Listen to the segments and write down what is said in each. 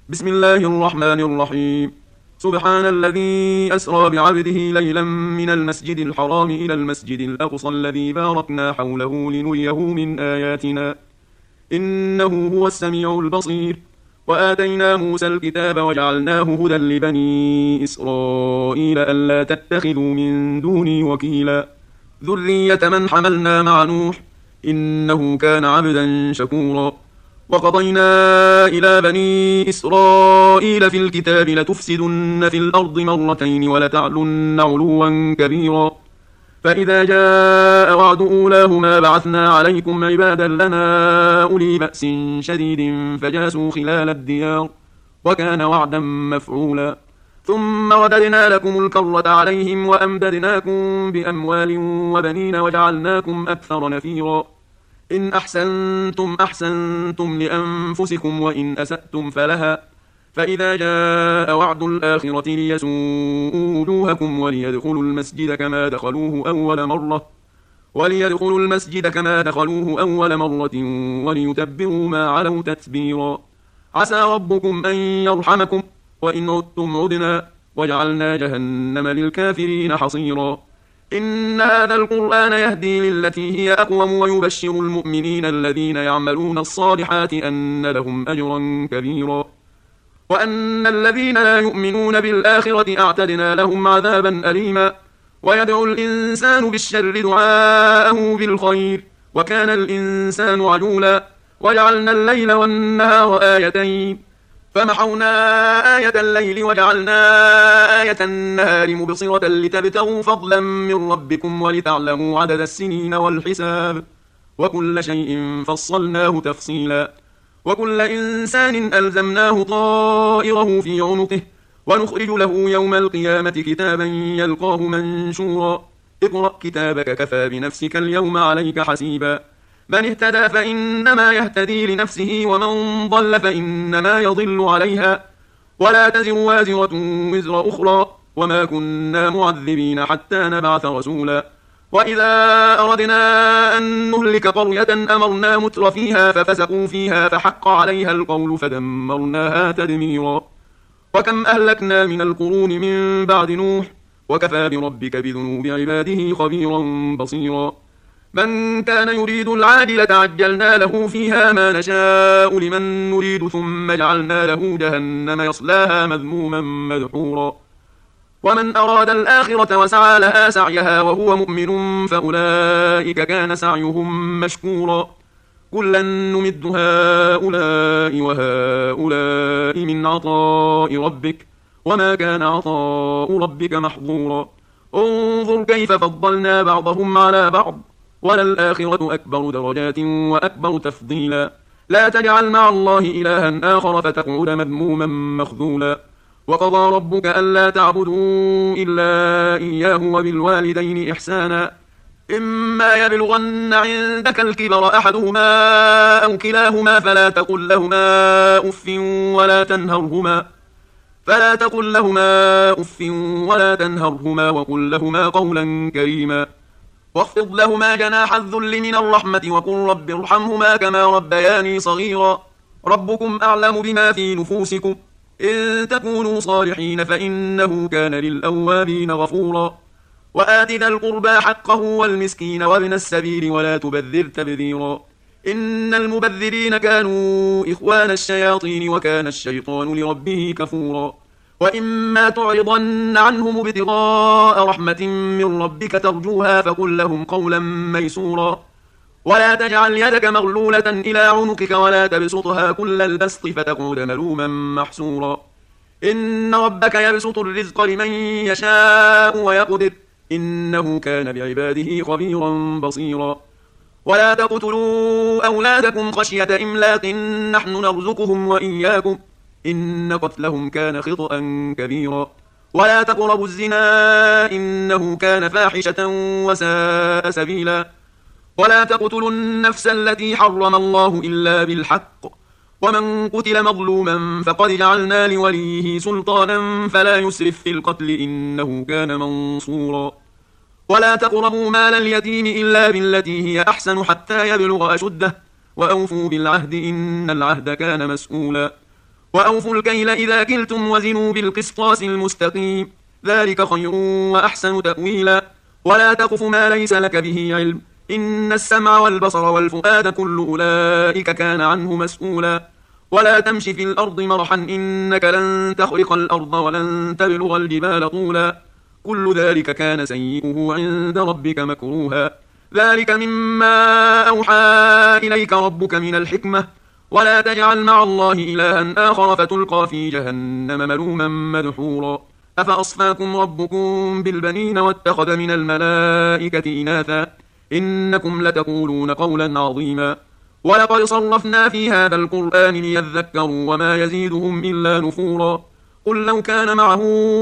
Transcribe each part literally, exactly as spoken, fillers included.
بسم الله الرحمن الرحيم. سبحان الذي أسرى بعبده ليلا من المسجد الحرام إلى المسجد الأقصى الذي باركنا حوله لنريه من آياتنا إنه هو السميع البصير. وآتينا موسى الكتاب وجعلناه هدى لبني إسرائيل ألا تتخذوا من دوني وكيلا ذرية من حملنا مع نوح إنه كان عبدا شكورا. وقضينا إلى بني إسرائيل في الكتاب لتفسدن في الأرض مرتين ولتعلن علوا كبيرا فإذا جاء وعد أولاهما بعثنا عليكم عبادا لنا أولي بأس شديد فجاسوا خلال الديار وكان وعدا مفعولا. ثم رددنا لكم الكرة عليهم وأمددناكم بأموال وبنين وجعلناكم أكثر نفيرا. إن أحسنتم أحسنتم لأنفسكم وإن أسأتم فلها فإذا جاء وعد الآخرة ليسوءوا وجوهكم وليدخلوا المسجد كما دخلوه أول مرة وليدخلوا المسجد كما دخلوه أول مرة وليتبروا ما علوا تتبيرا. عسى ربكم أن يرحمكم وإن عدتم عدنا وجعلنا جهنم للكافرين حصيرا. إن هذا القرآن يهدي للتي هي أقوم ويبشر المؤمنين الذين يعملون الصالحات أن لهم أجرا كبيرا وأن الذين لا يؤمنون بالآخرة أعتدنا لهم عذابا أليما. ويدعو الإنسان بالشر دعاءه بالخير وكان الإنسان عجولا. وجعلنا الليل والنهار آيتين فمحونا آية الليل وجعلنا آية النهار مبصرة لتبتغوا فضلا من ربكم ولتعلموا عدد السنين والحساب وكل شيء فصلناه تفصيلا. وكل إنسان ألزمناه طائره في عنقه ونخرج له يوم القيامة كتابا يلقاه منشورا. اقرأ كتابك كفى بنفسك اليوم عليك حسيبا. من اهتدى فإنما يهتدي لنفسه ومن ضل فإنما يضل عليها ولا تزر وازرة وزر أخرى وما كنا معذبين حتى نبعث رسولا. وإذا أردنا أن نهلك قرية أمرنا متر فيها ففسقوا فيها فحق عليها القول فدمرناها تدميرا. وكم أهلكنا من القرون من بعد نوح وكفى بربك بذنوب عباده خبيرا بصيرا. من كان يريد العاجلة عجلنا له فيها ما نشاء لمن نريد ثم جعلنا له جهنم يصلاها مذموما مدحورا. ومن أراد الآخرة وسعى لها سعيها وهو مؤمن فأولئك كان سعيهم مشكورا. كلا نمد هؤلاء وهؤلاء من عطاء ربك وما كان عطاء ربك محظورا. انظر كيف فضلنا بعضهم على بعض وللآخرة أكبر درجات وأكبر تفضيلا. لا تجعل مع الله إلها آخر فتقعد مذموما مخذولا. وقضى ربك ألا تعبدوا إلا إياه وبالوالدين إحسانا إما يبلغن عندك الكبر أحدهما أو كلاهما فلا تقل لهما أف ولا تنهرهما فلا تقل لهما أف ولا تنهرهما وقل لهما قولا كريما. واخفض لهما جناح الذل من الرحمة وقل رب ارحمهما كما ربياني صغيرا. ربكم أعلم بما في نفوسكم إن تكونوا صالحين فإنه كان للأوابين غفورا. وآت ذا القربى حقه والمسكين وابن السبيل ولا تبذر تبذيرا. إن المبذرين كانوا إخوان الشياطين وكان الشيطان لربه كفورا. وإما تعرضن عنهم ابتغاء رحمة من ربك ترجوها فقل لهم قولا ميسورا. ولا تجعل يدك مغلولة إلى عنقك ولا تبسطها كل البسط فتقعد ملوما محسورا. إن ربك يبسط الرزق لمن يشاء ويقدر إنه كان بعباده خبيرا بصيرا. ولا تقتلوا أولادكم خشية إملاق نحن نرزقهم وإياكم إن قتلهم كان خطأ كبيرا. ولا تقربوا الزنا إنه كان فاحشة وساء سبيلا. ولا تقتلوا النفس التي حرم الله إلا بالحق ومن قتل مظلوما فقد جعلنا لوليه سلطانا فلا يسرف في القتل إنه كان منصورا. ولا تقربوا مال اليتيم إلا بالتي هي أحسن حتى يبلغ أشده وأوفوا بالعهد إن العهد كان مسؤولا. وأوفوا الكيل إذا كلتم وزنوا بالقسطاس المستقيم، ذلك خير وأحسن تأويلا. ولا تقف ما ليس لك به علم، إن السمع والبصر والفؤاد كل أولئك كان عنه مسؤولا. ولا تمش في الأرض مرحا، إنك لن تخرق الأرض ولن تبلغ الجبال طولا، كل ذلك كان سيئه عند ربك مكروها. ذلك مما أوحى إليك ربك من الحكمة. ولا تجعل مع الله إلها آخر فتلقى في جهنم ملوما مدحورا. أفأصفاكم ربكم بالبنين واتخذ من الملائكة إناثا، إنكم لتقولون قولا عظيما. ولقد صرفنا في هذا القرآن ليذكروا وما يزيدهم إلا نفورا. قل لو كان معه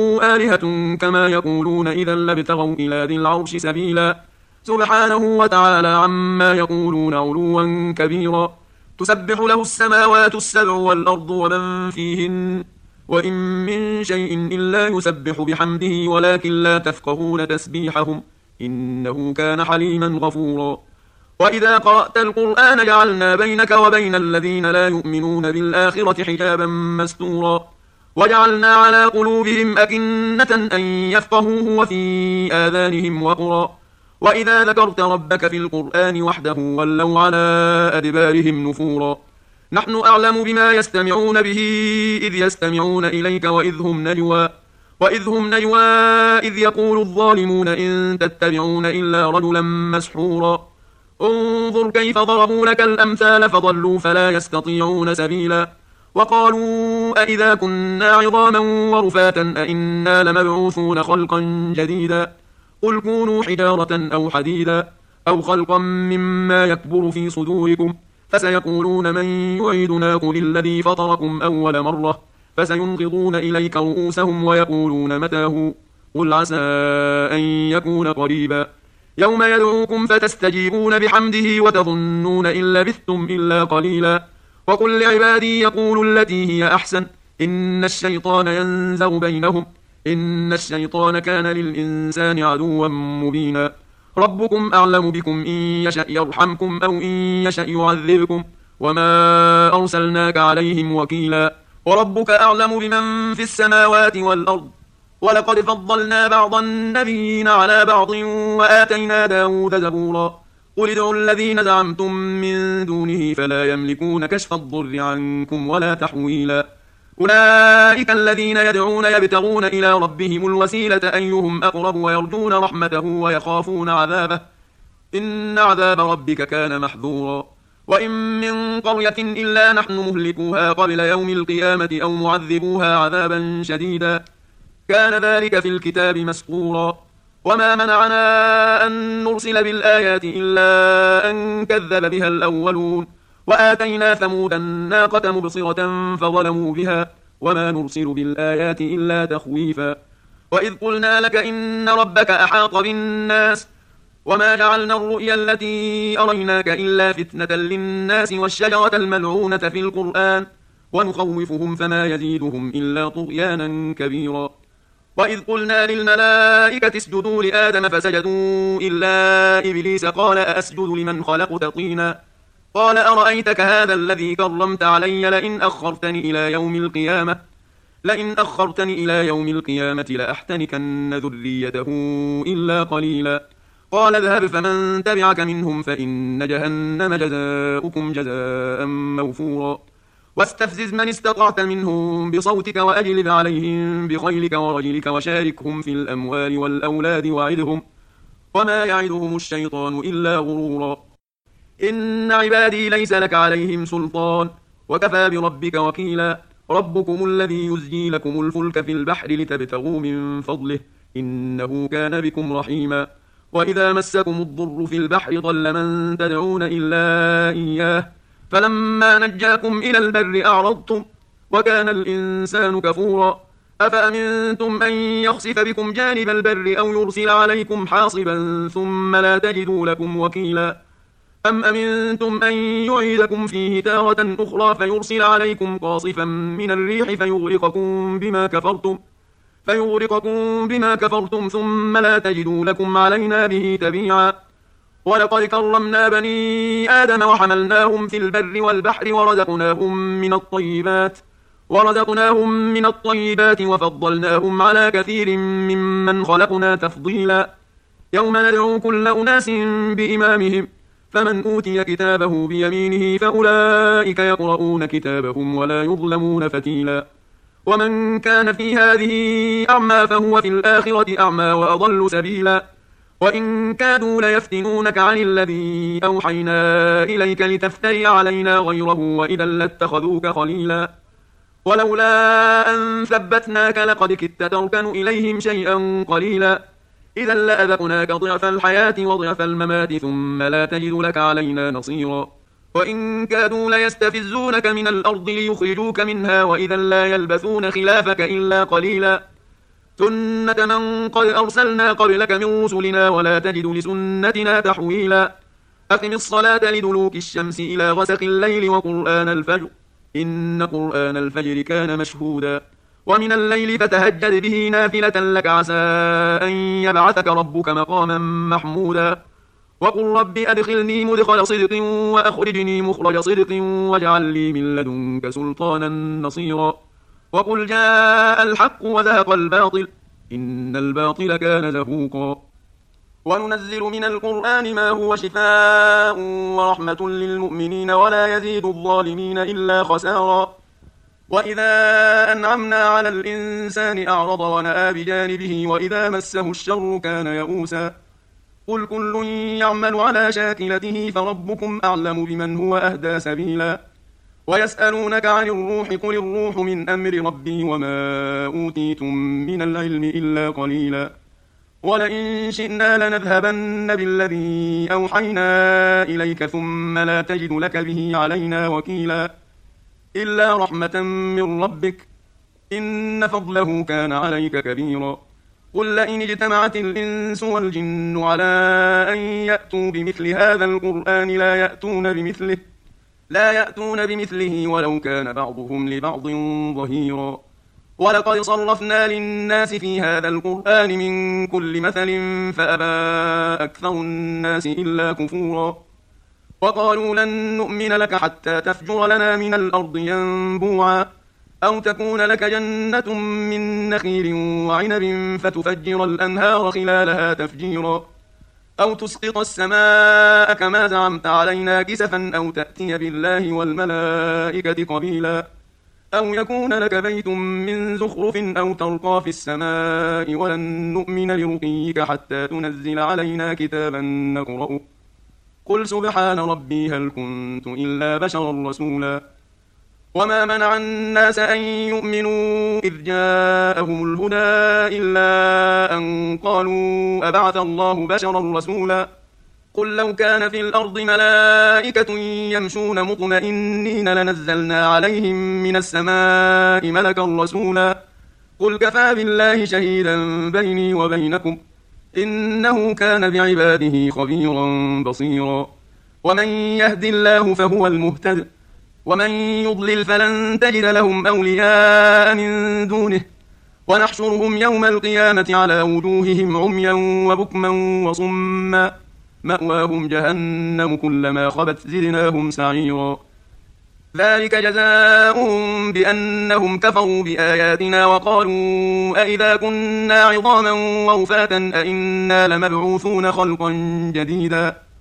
آلهة كما يقولون إذا لابتغوا إلى ذي العرش سبيلا، سبحانه وتعالى عما يقولون علوا كبيرا. تسبح له السماوات السبع والأرض ومن فيهن، وإن من شيء إلا يسبح بحمده ولكن لا تفقهون تسبيحهم، إنه كان حليما غفورا. وإذا قرأت القرآن جعلنا بينك وبين الذين لا يؤمنون بالآخرة حجابا مستورا، وجعلنا على قلوبهم أكنة أن يفقهوه وفي آذانهم وقرا، وإذا ذكرت ربك في القرآن وحده ولوا على أدبارهم نفورا. نحن أعلم بما يستمعون به إذ يستمعون إليك وإذ هم نجوى وإذ هم نجوى إذ يقول الظالمون إن تتبعون إلا رجلا مسحورا. انظر كيف ضربوا لك الأمثال فضلوا فلا يستطيعون سبيلا. وقالوا أئذا كنا عظاما ورفاتا أئنا لمبعوثون خلقا جديدا، قل كونوا حجارة أو حديدا أو خلقا مما يكبر في صدوركم، فسيقولون من يعيدنا قل الذي فطركم أول مرة، فسينغضون إليك رؤوسهم ويقولون متى، قل عسى أن يكون قريبا. يوم يدعوكم فتستجيبون بحمده وتظنون إن لبثتم إلا قليلا. وقل لعبادي يقولوا التي هي أحسن، إن الشيطان ينزغ بينهم، إن الشيطان كان للإنسان عدوا مبينا. ربكم أعلم بكم إن يشأ يرحمكم أو إن يشأ يعذبكم، وما أرسلناك عليهم وكيلا. وربك أعلم بمن في السماوات والأرض، ولقد فضلنا بعض النبيين على بعض وآتينا داود زبورا. قل ادعوا الذين زعمتم من دونه فلا يملكون كشف الضر عنكم ولا تحويلا. أولئك الذين يدعون يبتغون إلى ربهم الوسيلة أيهم أقرب ويرجون رحمته ويخافون عذابه، إن عذاب ربك كان محذورا. وإن من قرية إلا نحن مهلكوها قبل يوم القيامة أو معذبوها عذابا شديدا، كان ذلك في الكتاب مسطورا. وما منعنا أن نرسل بالآيات إلا أن كذب بها الأولون، وآتينا ثمود الناقة مبصرة فظلموا بها، وما نرسل بالآيات إلا تخويفا. وإذ قلنا لك إن ربك أحاط بالناس، وما جعلنا الرؤيا التي أريناك إلا فتنة للناس والشجرة الملعونة في القرآن، ونخوفهم فما يزيدهم إلا طغيانا كبيرا. وإذ قلنا للملائكة اسجدوا لآدم فسجدوا إلا إبليس قال أأسجد لمن خلقت طينا، قال أرأيتك هذا الذي كرمت علي لئن أخرتني إلى يوم القيامة لئن أخرتني إلى يوم القيامة لأحتنكن ذريته إلا قليلا. قال اذهب فمن تبعك منهم فإن جهنم جزاؤكم جزاء موفورا. واستفزز من استطعت منهم بصوتك وأجلب عليهم بخيلك ورجلك وشاركهم في الأموال والأولاد وعدهم، وما يعدهم الشيطان إلا غرورا. إن عبادي ليس لك عليهم سلطان، وكفى بربك وكيلا. ربكم الذي يزجي لكم الفلك في البحر لتبتغوا من فضله، إنه كان بكم رحيما. وإذا مسكم الضر في البحر ضل من تدعون إلا إياه، فلما نجاكم إلى البر أعرضتم، وكان الإنسان كفورا. أفأمنتم أن يخسف بكم جانب البر أو يرسل عليكم حاصبا ثم لا تجدوا لكم وكيلا، أم أمنتم أن يعيدكم فيه تارة أخرى فيرسل عليكم قاصفا من الريح فيغرقكم بما كفرتم فيغرقكم بما كفرتم ثم لا تجدوا لكم علينا به تبيعا. ولقد كرمنا بني آدم وحملناهم في البر والبحر ورزقناهم من الطيبات ورزقناهم من الطيبات وفضلناهم على كثير ممن خلقنا تفضيلا يوم ندعو كل أناس بإمامهم فمن أوتي كتابه بيمينه فأولئك يقرؤون كتابهم ولا يظلمون فتيلا ومن كان في هذه أعمى فهو في الآخرة أعمى وأضل سبيلا وإن كادوا ليفتنونك عن الذي أوحينا إليك لتفتري علينا غيره وإذا لاتخذوك خليلا ولولا أن ثبتناك لقد كدت تركن إليهم شيئا قليلا إذا لأذقناك ضعف الحياة وضعف الممات ثم لا تجد لك علينا نصيرا وإن كادوا ليستفزونك من الأرض ليخرجوك منها وإذا لا يلبثون خلافك إلا قليلا سنة من قد أرسلنا قبلك من رسلنا ولا تجد لسنتنا تحويلا أقم الصلاة لدلوك الشمس إلى غسق الليل وقرآن الفجر إن قرآن الفجر كان مشهودا ومن الليل فتهجد به نافلة لك عسى أن يبعثك ربك مقاما محمودا وقل رب أدخلني مدخل صدق وأخرجني مخرج صدق واجعل لي من لدنك سلطانا نصيرا وقل جاء الحق وذهق الباطل إن الباطل كان زهوقا وننزل من القرآن ما هو شفاء ورحمة للمؤمنين ولا يزيد الظالمين إلا خسارا وإذا أنعمنا على الإنسان أعرض ونأى بجانبه وإذا مسه الشر كان يئوسا قل كل يعمل على شاكلته فربكم أعلم بمن هو أهدى سبيلا ويسألونك عن الروح قل الروح من أمر ربي وما أوتيتم من العلم إلا قليلا ولئن شئنا لنذهبن بالذي أوحينا إليك ثم لا تجد لك به علينا وكيلا إلا رحمة من ربك إن فضله كان عليك كبيرا قل لئن اجتمعت الإنس والجن على أن يأتوا بمثل هذا القرآن لا يأتون بمثله لا يأتون بمثله ولو كان بعضهم لبعض ظهيرا ولقد صرفنا للناس في هذا القرآن من كل مثل فأبى أكثر الناس إلا كفورا وقالوا لن نؤمن لك حتى تفجر لنا من الأرض ينبوعا أو تكون لك جنة من نخيل وعنب فتفجر الأنهار خلالها تفجيرا أو تسقط السماء كما زعمت علينا كسفا أو تأتي بالله والملائكة قبيلا أو يكون لك بيت من زخرف أو ترقى في السماء ولن نؤمن لرقيك حتى تنزل علينا كتابا نقرأه قل سبحان ربي هل كنت إلا بشرا رسولا وما منع الناس أن يؤمنوا إذ جاءهم الهدى إلا أن قالوا أبعث الله بشرا رسولا قل لو كان في الأرض ملائكة يمشون مطمئنين لنزلنا عليهم من السماء ملكا رسولا قل كفى بالله شهيدا بيني وبينكم إنه كان بعباده خبيرا بصيرا ومن يهد الله فهو المهتد ومن يضلل فلن تجد لهم أولياء من دونه ونحشرهم يوم القيامة على وجوههم عميا وبكما وصما مأواهم جهنم كلما خبت زدناهم سعيرا ذلك جزاؤهم بأنهم كفروا بآياتنا وقالوا أئذا كنا عظاما ورفاتا أئنا لمبعوثون خلقا جديدا